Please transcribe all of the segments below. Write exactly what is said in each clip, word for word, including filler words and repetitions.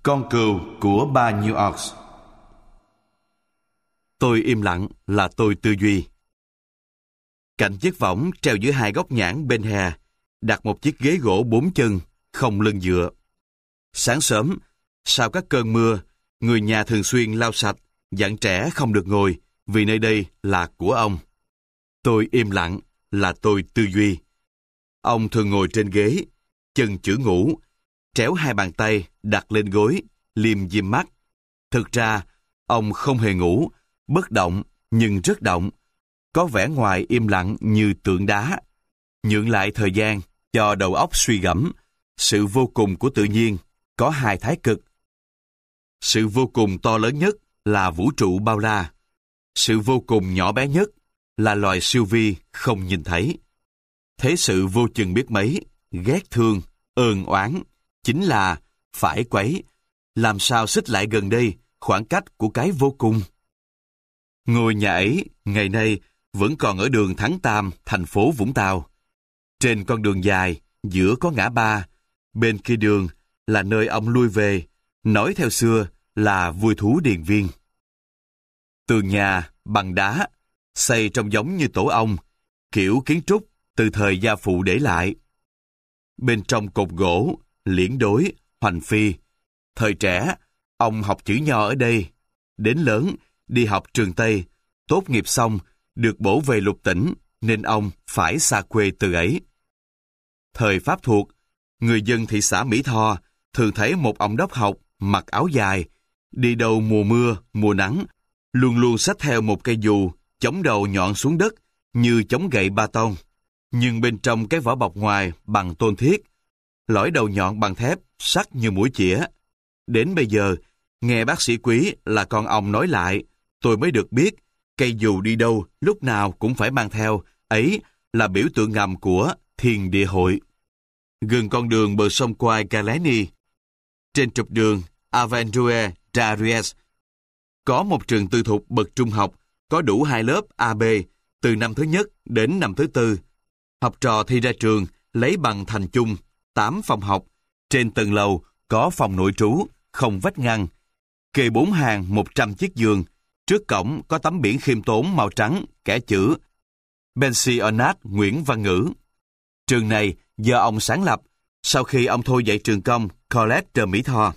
Con cừu của bà New Ox. Tôi im lặng là tôi tư duy. Cạnh chiếc võng treo giữa hai góc nhãn bên hè, đặt một chiếc ghế gỗ bốn chân, không lưng dựa. Sáng sớm, sau các cơn mưa, người nhà thường xuyên lau sạch, dặn trẻ không được ngồi, vì nơi đây là của ông. Tôi im lặng là tôi tư duy. Ông thường ngồi trên ghế, chân chữ ngủ, tréo hai bàn tay đặt lên gối, liêm diêm mắt. Thực ra, ông không hề ngủ, bất động nhưng rất động, có vẻ ngoài im lặng như tượng đá, nhượng lại thời gian cho đầu óc suy gẫm. Sự vô cùng của tự nhiên có hai thái cực. Sự vô cùng to lớn nhất là vũ trụ bao la. Sự vô cùng nhỏ bé nhất là loài siêu vi không nhìn thấy. Thế sự vô chừng biết mấy, ghét thương, ơn oán, chính là phải quấy, làm sao xích lại gần đây khoảng cách của cái vô cùng. Ngôi nhà ấy, ngày nay, vẫn còn ở đường Thắng Tam, thành phố Vũng Tàu. Trên con đường dài, giữa có ngã ba, bên kia đường là nơi ông lui về, nói theo xưa là vui thú điền viên. Tường nhà bằng đá, xây trông giống như tổ ong, kiểu kiến trúc từ thời gia phụ để lại. Bên trong cột gỗ, liễn đối, hoành phi. Thời trẻ, ông học chữ nho ở đây. Đến lớn, đi học trường Tây, tốt nghiệp xong, được bổ về Lục Tỉnh, nên ông phải xa quê từ ấy. Thời Pháp thuộc, người dân thị xã Mỹ Tho thường thấy một ông đốc học mặc áo dài, đi đâu mùa mưa, mùa nắng, luôn luôn xách theo một cây dù, chống đầu nhọn xuống đất như chống gậy ba tông, nhưng bên trong cái vỏ bọc ngoài bằng tôn thiết, lõi đầu nhọn bằng thép, sắc như mũi chĩa. Đến bây giờ, nghe bác sĩ Quý là con ông nói lại, tôi mới được biết cây dù đi đâu lúc nào cũng phải mang theo, ấy là biểu tượng ngầm của Thiên Địa Hội. Gần con đường bờ sông Quai Galeni, trên trục đường Avenue Darius, có một trường tư thục bậc trung học có đủ hai lớp a bê từ năm thứ nhất đến năm thứ tư. Học trò thi ra trường lấy bằng thành chung, tám phòng học. Trên tầng lầu có phòng nội trú, không vách ngăn. Kê bốn hàng một trăm chiếc giường. Trước cổng có tấm biển khiêm tốn màu trắng, kẻ chữ Pensionat Nguyễn Văn Ngữ. Trường này do ông sáng lập sau khi ông thôi dạy trường công College Mỹ Tho.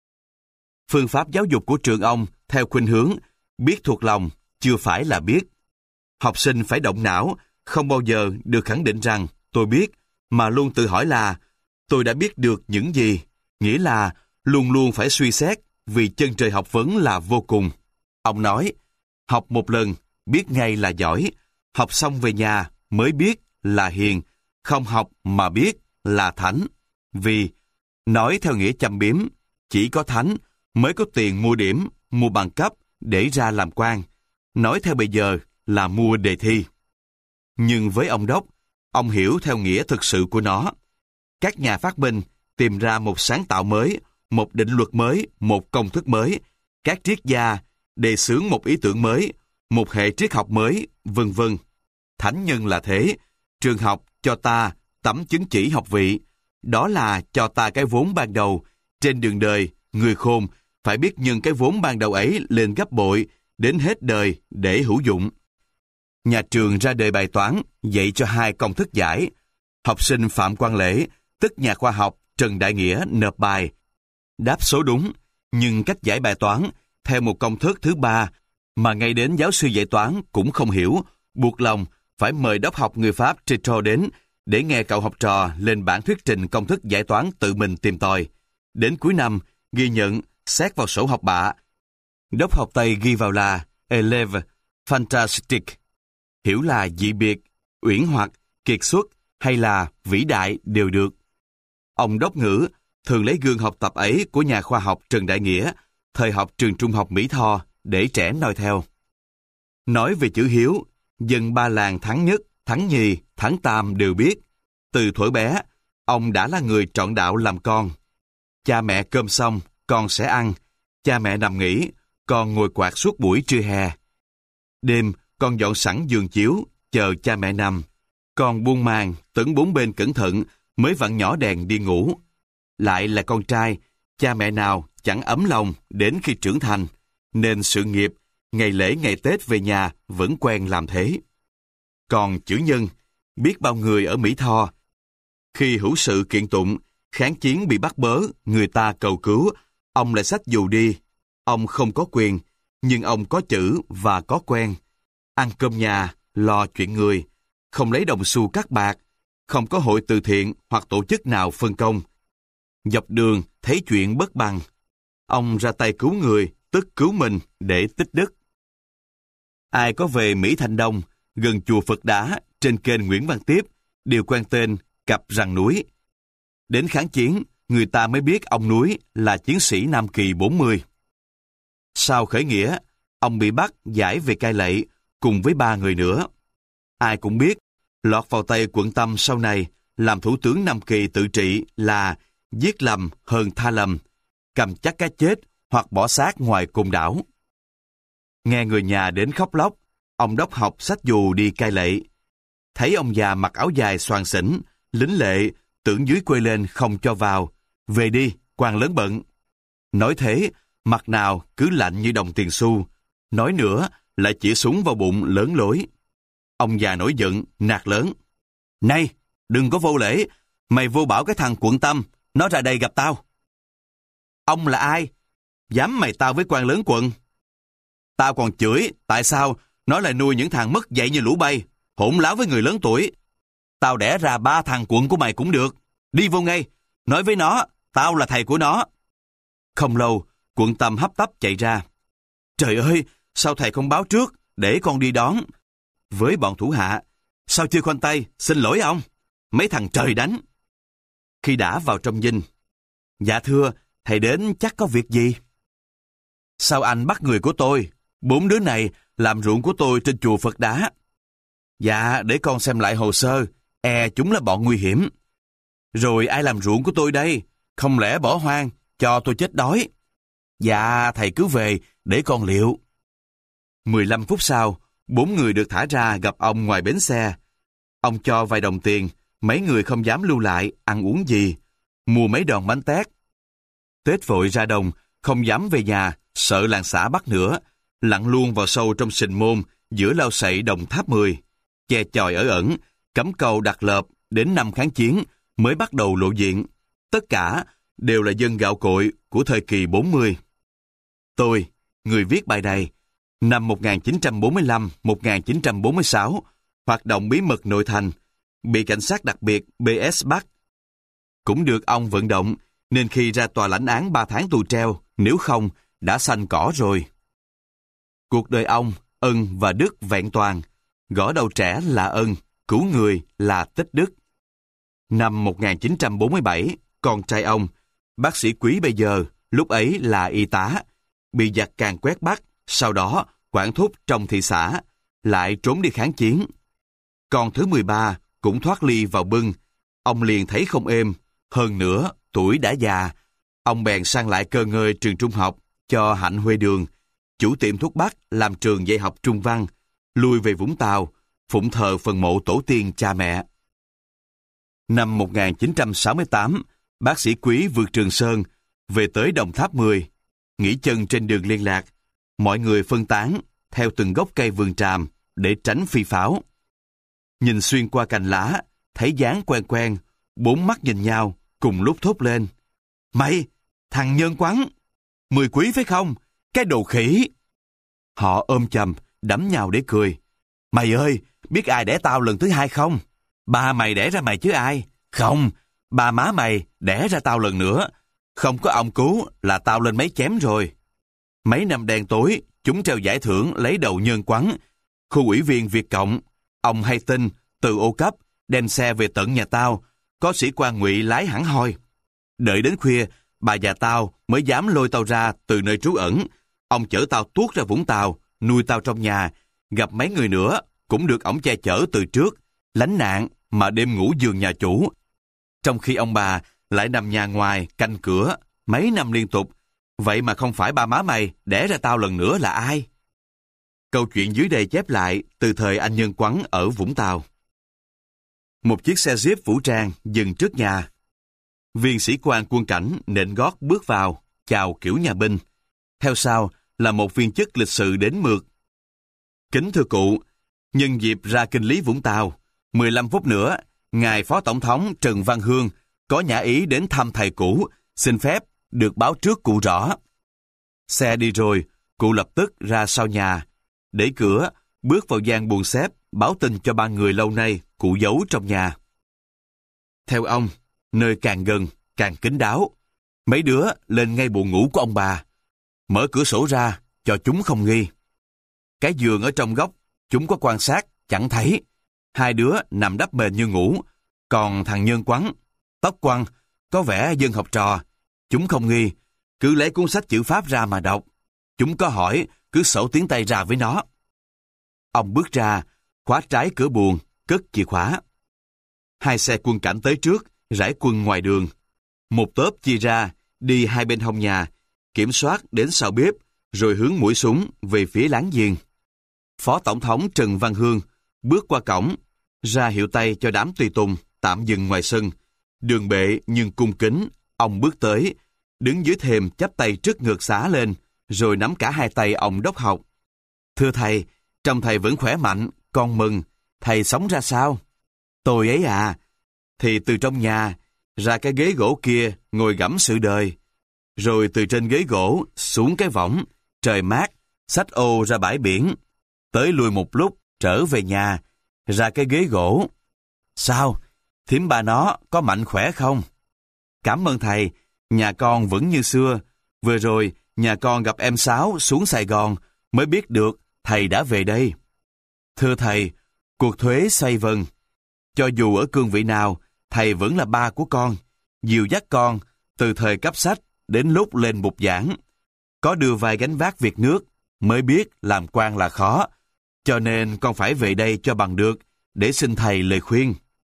Phương pháp giáo dục của trường ông theo khuynh hướng biết thuộc lòng, chưa phải là biết. Học sinh phải động não, không bao giờ được khẳng định rằng tôi biết, mà luôn tự hỏi là tôi đã biết được những gì, nghĩa là luôn luôn phải suy xét, vì chân trời học vấn là vô cùng. Ông nói, học một lần, biết ngay là giỏi, học xong về nhà mới biết là hiền, không học mà biết là thánh. Vì, nói theo nghĩa châm biếm, chỉ có thánh mới có tiền mua điểm, mua bằng cấp để ra làm quan. Nói theo bây giờ là mua đề thi. Nhưng với ông Đốc, ông hiểu theo nghĩa thực sự của nó. Các nhà phát minh tìm ra một sáng tạo mới, một định luật mới, một công thức mới. Các triết gia đề xướng một ý tưởng mới, một hệ triết học mới, vân vân. Thánh nhân là thế. Trường học cho ta tấm chứng chỉ học vị. Đó là cho ta cái vốn ban đầu. Trên đường đời, người khôn phải biết nhân cái vốn ban đầu ấy lên gấp bội, đến hết đời để hữu dụng. Nhà trường ra đề bài toán, dạy cho hai công thức giải. Học sinh Phạm Quang Lễ, tức nhà khoa học Trần Đại Nghĩa nộp bài. Đáp số đúng, nhưng cách giải bài toán theo một công thức thứ ba mà ngay đến giáo sư dạy toán cũng không hiểu, buộc lòng phải mời đốc học người Pháp Trito đến để nghe cậu học trò lên bản thuyết trình công thức giải toán tự mình tìm tòi. Đến cuối năm, ghi nhận, xét vào sổ học bạ. Đốc học Tây ghi vào là élève fantastic, hiểu là dị biệt, uyển hoặc, kiệt xuất hay là vĩ đại đều được. Ông đốc ngữ thường lấy gương học tập ấy của nhà khoa học Trần Đại Nghĩa, thời học trường trung học Mỹ Tho, để trẻ noi theo. Nói về chữ hiếu, dân ba làng Thắng Nhất, Thắng Nhì, Thắng Tam đều biết. Từ thuở bé, ông đã là người trọn đạo làm con. Cha mẹ cơm xong, con sẽ ăn. Cha mẹ nằm nghỉ, con ngồi quạt suốt buổi trưa hè. Đêm, con dọn sẵn giường chiếu, chờ cha mẹ nằm. Con buông màn, tấn bốn bên cẩn thận, mới vặn nhỏ đèn đi ngủ. Lại là con trai, cha mẹ nào chẳng ấm lòng đến khi trưởng thành, nên sự nghiệp, ngày lễ ngày Tết về nhà vẫn quen làm thế. Còn chữ Nhân, biết bao người ở Mỹ Tho, khi hữu sự kiện tụng, kháng chiến bị bắt bớ, người ta cầu cứu, ông lại xách dù đi. Ông không có quyền, nhưng ông có chữ và có quen. Ăn cơm nhà, lo chuyện người, không lấy đồng xu cắt bạc, không có hội từ thiện hoặc tổ chức nào phân công. Dọc đường thấy chuyện bất bằng, ông ra tay cứu người, tức cứu mình để tích đức. Ai có về Mỹ Thanh Đông, gần chùa Phật Đá, trên kênh Nguyễn Văn Tiếp, đều quen tên Cặp Răng Núi. Đến kháng chiến, người ta mới biết ông Núi là chiến sĩ Nam Kỳ bốn mươi. Sau khởi nghĩa, ông bị bắt giải về Cai Lậy cùng với ba người nữa. Ai cũng biết, lọt vào tay Quận Tâm sau này làm thủ tướng Nam Kỳ tự trị là giết lầm hơn tha lầm, cầm chắc cái chết hoặc bỏ xác ngoài côn đảo. Nghe người nhà đến khóc lóc, ông đốc học xách dù đi Cai Lậy. Thấy ông già mặc áo dài xoàng xỉnh, lính lệ, tưởng dưới quê lên không cho vào. Về đi, quan lớn bận. Nói thế, mặt nào cứ lạnh như đồng tiền xu. Nói nữa, lại chỉ súng vào bụng lớn lối. Ông già nổi giận, nạt lớn. Này, đừng có vô lễ. Mày vô bảo cái thằng Quận Tâm, nó ra đây gặp tao. Ông là ai? Dám mày tao với quan lớn quận. Tao còn chửi, tại sao nó lại nuôi những thằng mất dạy như lũ bay, hỗn láo với người lớn tuổi. Tao đẻ ra ba thằng quận của mày cũng được. Đi vô ngay, nói với nó, tao là thầy của nó. Không lâu, Quận Tâm hấp tấp chạy ra. Trời ơi, sao thầy không báo trước, để con đi đón. Với bọn thủ hạ, sao chưa khoanh tay, xin lỗi ông. Mấy thằng trời đánh. Khi đã vào trong dinh, dạ thưa, thầy đến chắc có việc gì? Sao anh bắt người của tôi? Bốn đứa này làm ruộng của tôi trên chùa Phật Đá. Dạ, để con xem lại hồ sơ, e chúng là bọn nguy hiểm. Rồi ai làm ruộng của tôi đây? Không lẽ bỏ hoang, cho tôi chết đói? Dạ, thầy cứ về, để con liệu. mười lăm phút sau, bốn người được thả ra gặp ông ngoài bến xe. Ông cho vài đồng tiền, mấy người không dám lưu lại, ăn uống gì. Mua mấy đòn bánh tét. Tết vội ra đồng, không dám về nhà, sợ làng xã bắt nữa. Lặn luôn vào sâu trong sình môn, giữa lao sậy Đồng Tháp mười. Che chòi ở ẩn, cắm cầu đặt lợp, đến năm kháng chiến mới bắt đầu lộ diện. Tất cả đều là dân gạo cội của thời kỳ bốn mươi. Tôi, người viết bài này, năm một nghìn chín trăm bốn mươi lăm đến một nghìn chín trăm bốn mươi sáu, hoạt động bí mật nội thành, bị cảnh sát đặc biệt bê ét bắt. Cũng được ông vận động, nên khi ra tòa lãnh án ba tháng tù treo, nếu không, đã xanh cỏ rồi. Cuộc đời ông, ân và đức vẹn toàn, gõ đầu trẻ là ân, cứu người là tích đức. Năm một nghìn chín trăm bốn mươi bảy, con trai ông, bác sĩ Quý bây giờ, lúc ấy là y tá, bị giặc càn quét bắt, sau đó quản thúc trong thị xã, lại trốn đi kháng chiến. Con thứ mười ba cũng thoát ly vào bưng, ông liền thấy không êm, hơn nữa tuổi đã già, ông bèn sang lại cơ ngơi trường trung học cho Hạnh Huê Đường, chủ tiệm thuốc bắc làm trường dạy học trung văn, lui về Vũng Tàu, phụng thờ phần mộ tổ tiên cha mẹ. Năm một nghìn chín trăm sáu mươi tám, bác sĩ Quý vượt Trường Sơn, về tới Đồng Tháp mười, nghỉ chân trên đường liên lạc, mọi người phân tán theo từng gốc cây vườn tràm để tránh phi pháo. Nhìn xuyên qua cành lá, thấy dáng quen quen, bốn mắt nhìn nhau, cùng lúc thốt lên. Mày, thằng Nhân Quắn, Mười Quý phải không? Cái đồ khỉ! Họ ôm chầm, đấm nhau để cười. Mày ơi, biết ai đẻ tao lần thứ hai không? Ba mày đẻ ra mày chứ ai? Không, ba má mày đẻ ra tao lần nữa. Không có ông cứu là tao lên mấy chém rồi. Mấy năm đen tối, chúng treo giải thưởng lấy đầu Nhân Quắn. Khu ủy viên Việt Cộng, ông hay tin, từ ô cấp, đem xe về tận nhà tao, có sĩ quan ngụy lái hẳn hoi. Đợi đến khuya, bà già tao mới dám lôi tao ra từ nơi trú ẩn. Ông chở tao tuốt ra Vũng Tàu, nuôi tao trong nhà. Gặp mấy người nữa, cũng được ổng che chở từ trước, lánh nạn mà đêm ngủ giường nhà chủ. Trong khi ông bà lại nằm nhà ngoài, canh cửa, mấy năm liên tục. Vậy mà không phải ba má mày đẻ ra tao lần nữa là ai? Câu chuyện dưới đây chép lại từ thời anh Nhân Quắn ở Vũng Tàu. Một chiếc xe Jeep vũ trang dừng trước nhà. Viên sĩ quan quân cảnh nện gót bước vào, chào kiểu nhà binh. Theo sau là một viên chức lịch sự đến mượt. Kính thưa cụ, nhân dịp ra kinh lý Vũng Tàu, mười lăm phút nữa, ngài Phó Tổng thống Trần Văn Hương có nhã ý đến thăm thầy cũ, xin phép được báo trước cụ rõ. Xe đi rồi, cụ lập tức ra sau nhà, đẩy cửa, bước vào gian buồng xếp, báo tin cho ba người lâu nay cụ giấu trong nhà. Theo ông, nơi càng gần, càng kín đáo. Mấy đứa lên ngay buồng ngủ của ông bà. Mở cửa sổ ra, cho chúng không nghi. Cái giường ở trong góc, chúng có quan sát, chẳng thấy. Hai đứa nằm đắp mền như ngủ. Còn thằng Nhân Quắn, tóc quăn, có vẻ dân học trò. Chúng không nghi, cứ lấy cuốn sách chữ Pháp ra mà đọc. Chúng có hỏi, cứ sổ tiếng Tây ra với nó. Ông bước ra, khóa trái cửa buồng, cất chìa khóa. Hai xe quân cảnh tới trước, rải quân ngoài đường. Một tốp chia ra, đi hai bên hông nhà, kiểm soát đến sau bếp, rồi hướng mũi súng về phía láng giềng. Phó Tổng thống Trần Văn Hương bước qua cổng, ra hiệu tay cho đám tùy tùng tạm dừng ngoài sân. Đường bệ nhưng cung kính, ông bước tới, đứng dưới thềm chắp tay trước ngực xá lên, rồi nắm cả hai tay ông đốc học. Thưa thầy, trông thầy vẫn khỏe mạnh, con mừng. Thầy sống ra sao? Tôi ấy à, thì từ trong nhà, ra cái ghế gỗ kia ngồi gẫm sự đời. Rồi từ trên ghế gỗ xuống cái võng, trời mát, xách ô ra bãi biển. Tới lui một lúc, trở về nhà, ra cái ghế gỗ. Sao? Thím bà nó có mạnh khỏe không? Cảm ơn thầy, nhà con vẫn như xưa. Vừa rồi, nhà con gặp em Sáu xuống Sài Gòn, mới biết được thầy đã về đây. Thưa thầy, cuộc thuế xoay vần. Cho dù ở cương vị nào, thầy vẫn là ba của con, dìu dắt con từ thời cấp sách đến lúc lên bục giảng. Có đưa vai gánh vác việc nước, mới biết làm quan là khó, cho nên con phải về đây cho bằng được, để xin thầy lời khuyên.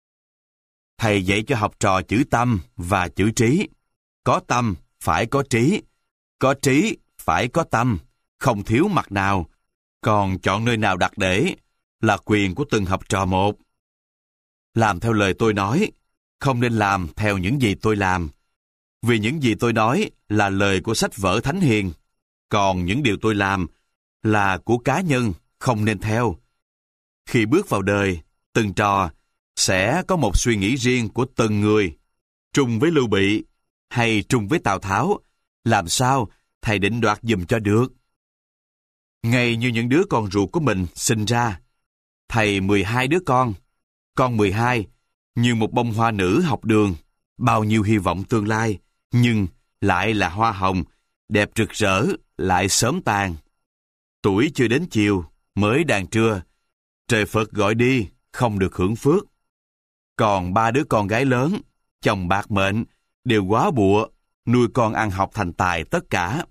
Thầy dạy cho học trò chữ tâm và chữ trí. Có tâm phải có trí, có trí phải có tâm, không thiếu mặt nào. Còn chọn nơi nào đặt để là quyền của từng học trò một. Làm theo lời tôi nói, không nên làm theo những gì tôi làm. Vì những gì tôi nói là lời của sách vở thánh hiền, còn những điều tôi làm là của cá nhân, không nên theo. Khi bước vào đời, từng trò sẽ có một suy nghĩ riêng của từng người. Trùng với Lưu Bị hay trùng với Tào Tháo, làm sao thầy định đoạt giùm cho được? Ngay như những đứa con ruột của mình sinh ra, thầy mười hai đứa con, con mười hai, như một bông hoa nữ học đường, bao nhiêu hy vọng tương lai, nhưng lại là hoa hồng, đẹp rực rỡ, lại sớm tàn. Tuổi chưa đến chiều, mới đàn trưa, trời Phật gọi đi, không được hưởng phước. Còn ba đứa con gái lớn, chồng bạc mệnh, đều quá bụa, nuôi con ăn học thành tài tất cả.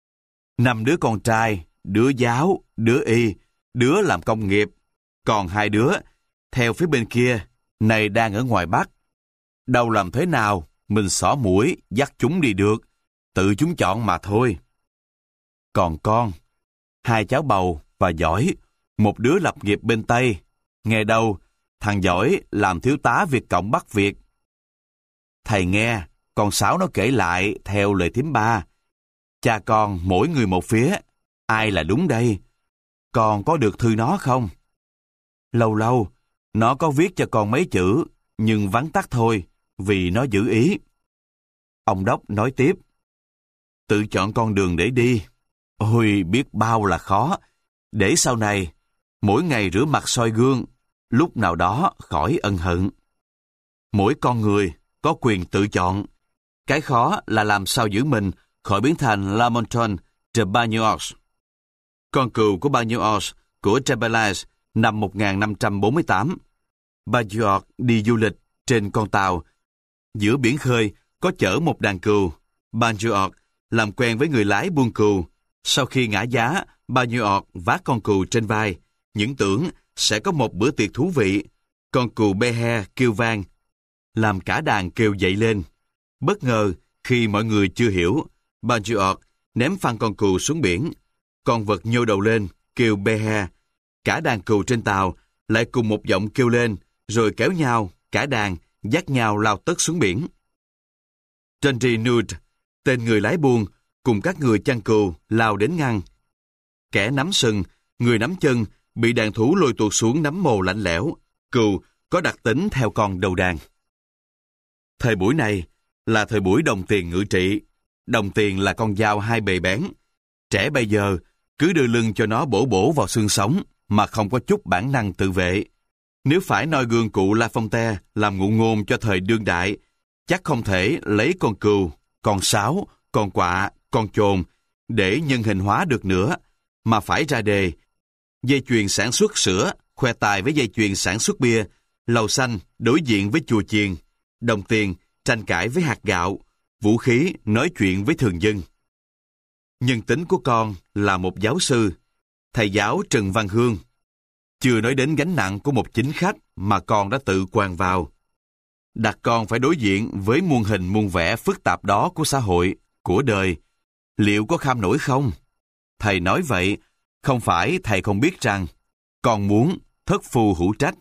Năm đứa con trai, đứa giáo, đứa y, đứa làm công nghiệp, còn hai đứa, theo phía bên kia, này đang ở ngoài Bắc. Đâu làm thế nào, mình xỏ mũi, dắt chúng đi được, tự chúng chọn mà thôi. Còn con, hai cháu bầu và Giỏi, một đứa lập nghiệp bên Tây, nghe đâu, thằng Giỏi làm thiếu tá Việt Cộng Bắc Việt. Thầy nghe, con Sáu nó kể lại theo lời thím ba. Cha con mỗi người một phía, ai là đúng đây? Con có được thư nó không? Lâu lâu, nó có viết cho con mấy chữ, nhưng vắn tắt thôi, vì nó giữ ý. Ông Đốc nói tiếp. Tự chọn con đường để đi. Ôi, biết bao là khó. Để sau này, mỗi ngày rửa mặt soi gương, lúc nào đó khỏi ân hận. Mỗi con người có quyền tự chọn. Cái khó là làm sao giữ mình khỏi biến thành Lamonton de Bagnols. Con cừu của Bagnols của Rabelais năm một nghìn năm trăm bốn mươi tám. Bagnols đi du lịch trên con tàu. Giữa biển khơi có chở một đàn cừu. Bagnols làm quen với người lái buôn cừu. Sau khi ngã giá, Bagnols vác con cừu trên vai, những tưởng sẽ có một bữa tiệc thú vị. Con cừu Behe kêu vang, làm cả đàn kêu dậy lên. Bất ngờ, khi mọi người chưa hiểu, Bagnols ném phăng con cừu xuống biển. Con vật nhô đầu lên, kêu Behe. Cả đàn cừu trên tàu lại cùng một giọng kêu lên, rồi kéo nhau, cả đàn, dắt nhau lao tất xuống biển. Henry Nude, tên người lái buôn, cùng các người chăn cừu lao đến ngăn. Kẻ nắm sừng, người nắm chân, bị đàn thú lôi tuột xuống nắm mồ lạnh lẽo. Cừu có đặc tính theo con đầu đàn. Thời buổi này là thời buổi đồng tiền ngự trị. Đồng tiền là con dao hai bề bén. Trẻ bây giờ cứ đưa lưng cho nó bổ bổ vào xương sống mà không có chút bản năng tự vệ. Nếu phải noi gương cụ La Fontaine làm ngụ ngôn cho thời đương đại, chắc không thể lấy con cừu, con sáo, con quạ, con chồn để nhân hình hóa được nữa, mà phải ra đề dây chuyền sản xuất sữa khoe tài với dây chuyền sản xuất bia, lầu xanh đối diện với chùa chiền, đồng tiền tranh cãi với hạt gạo, vũ khí nói chuyện với thường dân. Nhân tính của con là một giáo sư, thầy giáo Trần Văn Hương. Chưa nói đến gánh nặng của một chính khách mà con đã tự quàng vào. Đặt con phải đối diện với muôn hình muôn vẻ phức tạp đó của xã hội, của đời. Liệu có kham nổi không? Thầy nói vậy, không phải thầy không biết rằng con muốn thất phu hữu trách.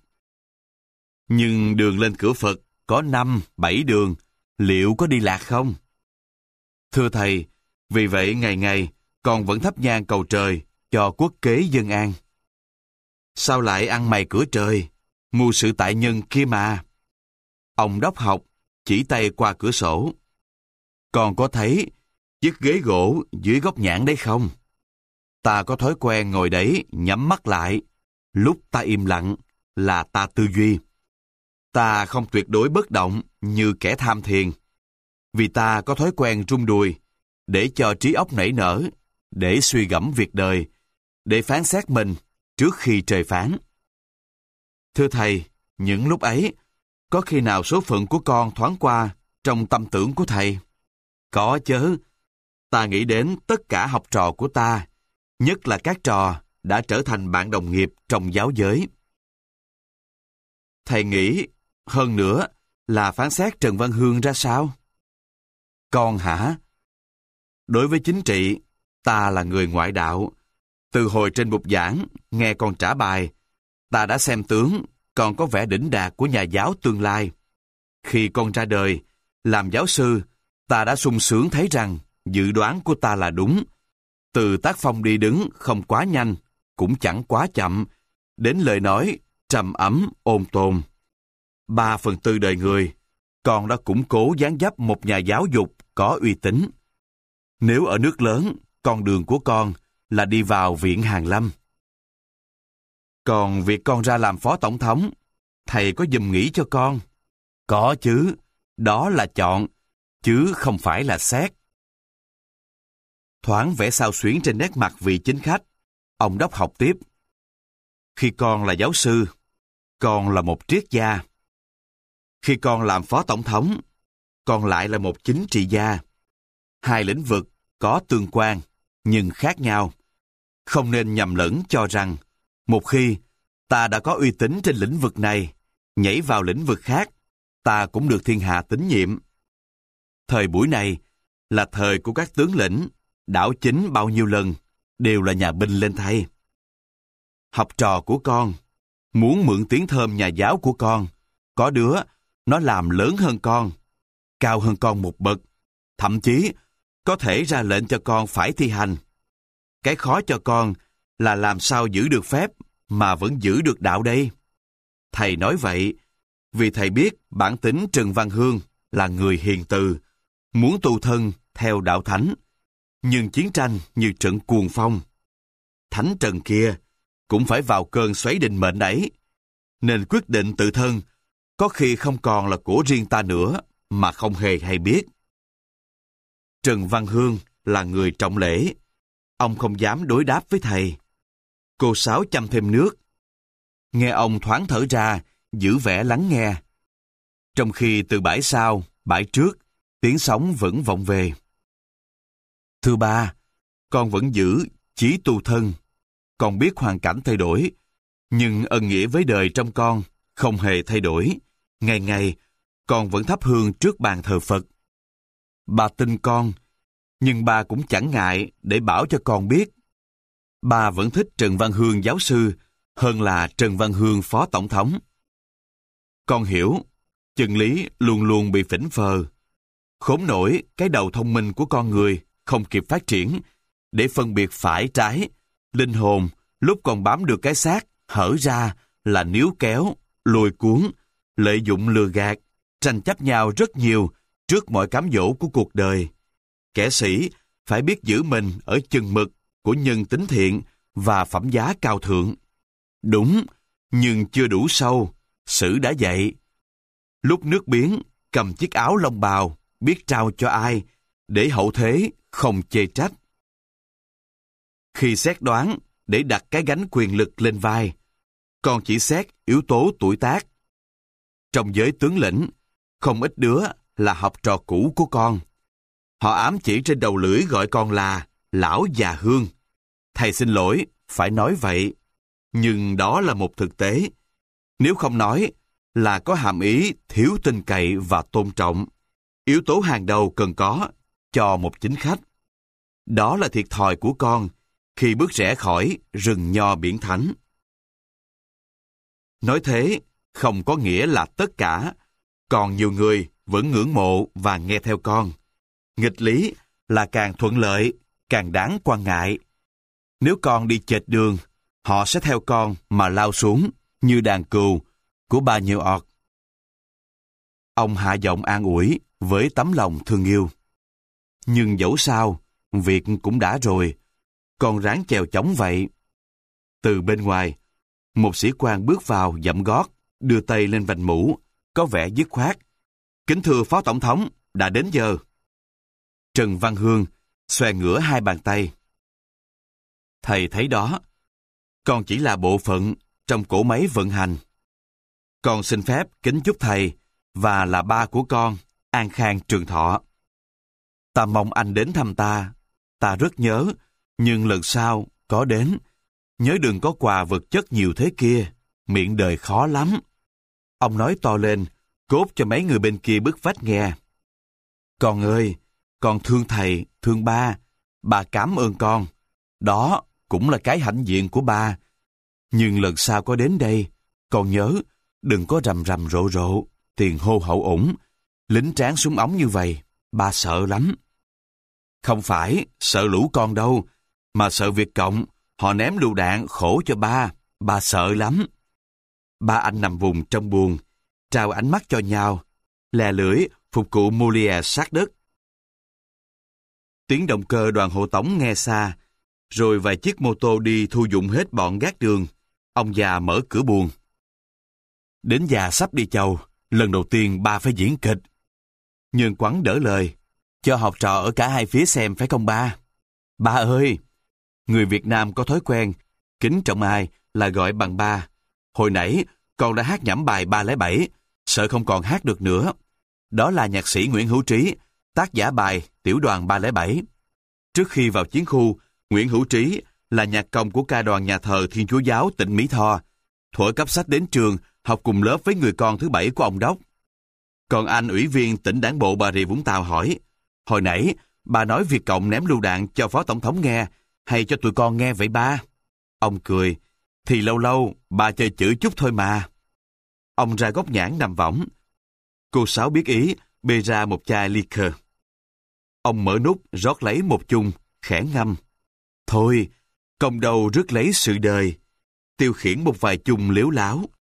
Nhưng đường lên cửa Phật có năm, bảy đường, liệu có đi lạc không? Thưa thầy, vì vậy ngày ngày con vẫn thắp nhang cầu trời cho quốc kế dân an. Sao lại ăn mày cửa trời, mưu sự tại nhân kia mà? Ông đốc học chỉ tay qua cửa sổ. Con có thấy chiếc ghế gỗ dưới gốc nhãn đấy không? Ta có thói quen ngồi đấy nhắm mắt lại. Lúc ta im lặng là ta tư duy. Ta không tuyệt đối bất động như kẻ tham thiền. Vì ta có thói quen rung đùi để cho trí óc nảy nở, để suy gẫm việc đời, để phán xét mình trước khi trời phán. Thưa thầy, những lúc ấy, có khi nào số phận của con thoáng qua trong tâm tưởng của thầy? Có chớ. Ta nghĩ đến tất cả học trò của ta, nhất là các trò đã trở thành bạn đồng nghiệp trong giáo giới. Thầy nghĩ, hơn nữa, là phán xét Trần Văn Hương ra sao? Con hả? Đối với chính trị, ta là người ngoại đạo. Từ hồi trên bục giảng, nghe con trả bài, ta đã xem tướng, con có vẻ đỉnh đạt của nhà giáo tương lai. Khi con ra đời, làm giáo sư, ta đã sung sướng thấy rằng dự đoán của ta là đúng. Từ tác phong đi đứng không quá nhanh, cũng chẳng quá chậm, đến lời nói trầm ấm, ôn tồn. Ba phần tư đời người, con đã củng cố dáng dấp một nhà giáo dục có uy tín. Nếu ở nước lớn, con đường của con là đi vào viện Hàn Lâm. Còn việc con ra làm phó tổng thống, thầy có giùm nghĩ cho con? Có chứ, đó là chọn, chứ không phải là xét. Thoáng vẻ xao xuyến trên nét mặt vị chính khách, ông đốc học tiếp. Khi con là giáo sư, con là một triết gia. Khi con làm phó tổng thống, con lại là một chính trị gia. Hai lĩnh vực có tương quan, nhưng khác nhau. Không nên nhầm lẫn cho rằng, một khi ta đã có uy tín trên lĩnh vực này, nhảy vào lĩnh vực khác, ta cũng được thiên hạ tín nhiệm. Thời buổi này là thời của các tướng lĩnh, đảo chính bao nhiêu lần, đều là nhà binh lên thay. Học trò của con, muốn mượn tiếng thơm nhà giáo của con, có đứa, nó làm lớn hơn con, cao hơn con một bậc, thậm chí có thể ra lệnh cho con phải thi hành. Cái khó cho con là làm sao giữ được phép mà vẫn giữ được đạo đây. Thầy nói vậy vì thầy biết bản tính Trần Văn Hương là người hiền từ, muốn tu thân theo đạo thánh, nhưng chiến tranh như trận cuồng phong. Thánh Trần kia cũng phải vào cơn xoáy định mệnh ấy, nên quyết định tự thân có khi không còn là của riêng ta nữa mà không hề hay biết. Trần Văn Hương là người trọng lễ, ông không dám đối đáp với thầy. Cô Sáu chăm thêm nước. Nghe ông thoáng thở ra, giữ vẻ lắng nghe. Trong khi từ bãi sau, bãi trước, tiếng sóng vẫn vọng về. Thưa ba, con vẫn giữ chí tu thân. Con biết hoàn cảnh thay đổi, nhưng ân nghĩa với đời trong con không hề thay đổi. Ngày ngày, con vẫn thắp hương trước bàn thờ Phật. Ba tin con, nhưng ba cũng chẳng ngại để bảo cho con biết. Ba vẫn thích Trần Văn Hương giáo sư hơn là Trần Văn Hương phó tổng thống. Con hiểu, chân lý luôn luôn bị phỉnh phờ. Khốn nổi cái đầu thông minh của con người không kịp phát triển để phân biệt phải trái. Linh hồn lúc còn bám được cái xác hở ra là níu kéo, lôi cuốn, lợi dụng lừa gạt, tranh chấp nhau rất nhiều trước mọi cám dỗ của cuộc đời. Kẻ sĩ phải biết giữ mình ở chừng mực của nhân tính thiện và phẩm giá cao thượng. Đúng, nhưng chưa đủ sâu, Sử đã dạy. Lúc nước biến, cầm chiếc áo lông bào, biết trao cho ai, để hậu thế không chê trách. Khi xét đoán để đặt cái gánh quyền lực lên vai, con chỉ xét yếu tố tuổi tác. Trong giới tướng lĩnh, không ít đứa là học trò cũ của con. Họ ám chỉ trên đầu lưỡi gọi con là lão già Hương. Thầy xin lỗi, phải nói vậy. Nhưng đó là một thực tế. Nếu không nói, là có hàm ý thiếu tin cậy và tôn trọng. Yếu tố hàng đầu cần có cho một chính khách. Đó là thiệt thòi của con khi bước rẽ khỏi rừng nho biển thánh. Nói thế không có nghĩa là tất cả. Còn nhiều người vẫn ngưỡng mộ và nghe theo con. Nghịch lý là càng thuận lợi, càng đáng quan ngại. Nếu con đi chệch đường, họ sẽ theo con mà lao xuống như đàn cừu của bà Nhiều ọt. Ông hạ giọng an ủi với tấm lòng thương yêu. Nhưng dẫu sao, việc cũng đã rồi, con ráng chèo chống vậy. Từ bên ngoài, một sĩ quan bước vào dậm gót, đưa tay lên vành mũ, có vẻ dứt khoát. Kính thưa Phó Tổng thống, đã đến giờ. Trần Văn Hương xòe ngửa hai bàn tay. Thầy thấy đó, con chỉ là bộ phận trong cỗ máy vận hành. Con xin phép kính chúc thầy và là ba của con an khang trường thọ. Ta mong anh đến thăm ta. Ta rất nhớ, nhưng lần sau có đến, nhớ đừng có quà vật chất nhiều thế kia, miệng đời khó lắm. Ông nói to lên, cốt cho mấy người bên kia bức vách nghe. Con ơi, con thương thầy, thương ba. Ba cảm ơn con. Đó cũng là cái hãnh diện của ba. Nhưng lần sau có đến đây, con nhớ, đừng có rầm rầm rộ rộ, tiền hô hậu ủng, lính tráng súng ống như vậy. Ba sợ lắm. Không phải sợ lũ con đâu, mà sợ Việt Cộng, họ ném lựu đạn khổ cho ba. Ba sợ lắm. Ba anh nằm vùng trong buồng, trao ánh mắt cho nhau, lè lưỡi phục cụ Molière sát đất. Tiếng động cơ đoàn hộ tống nghe xa, rồi vài chiếc mô tô đi thu dụng hết bọn gác đường. Ông già mở cửa buồng. Đến già sắp đi chầu, lần đầu tiên ba phải diễn kịch. Nhơn Quắn đỡ lời, cho học trò ở cả hai phía xem phải không ba? Ba ơi! Người Việt Nam có thói quen, kính trọng ai là gọi bằng ba. Hồi nãy, con đã hát nhẩm bài ba không bảy, sợ không còn hát được nữa. Đó là nhạc sĩ Nguyễn Hữu Trí, tác giả bài Tiểu đoàn ba không bảy. Trước khi vào chiến khu, Nguyễn Hữu Trí là nhạc công của ca đoàn nhà thờ Thiên Chúa Giáo tỉnh Mỹ Tho. Thuở cấp sách đến trường, học cùng lớp với người con thứ bảy của ông Đốc. Còn anh ủy viên tỉnh đảng bộ Bà Rịa Vũng Tàu hỏi, hồi nãy bà nói Việt Cộng ném lựu đạn cho Phó Tổng thống nghe, hay cho tụi con nghe vậy ba? Ông cười, thì lâu lâu bà chơi chữ chút thôi mà. Ông ra góc nhãn nằm võng. Cô Sáu biết ý, bê ra một chai liquor. Ông mở nút rót lấy một chung, khẽ ngâm. Thôi, công đầu rước lấy sự đời. Tiêu khiển một vài chung liếu láo.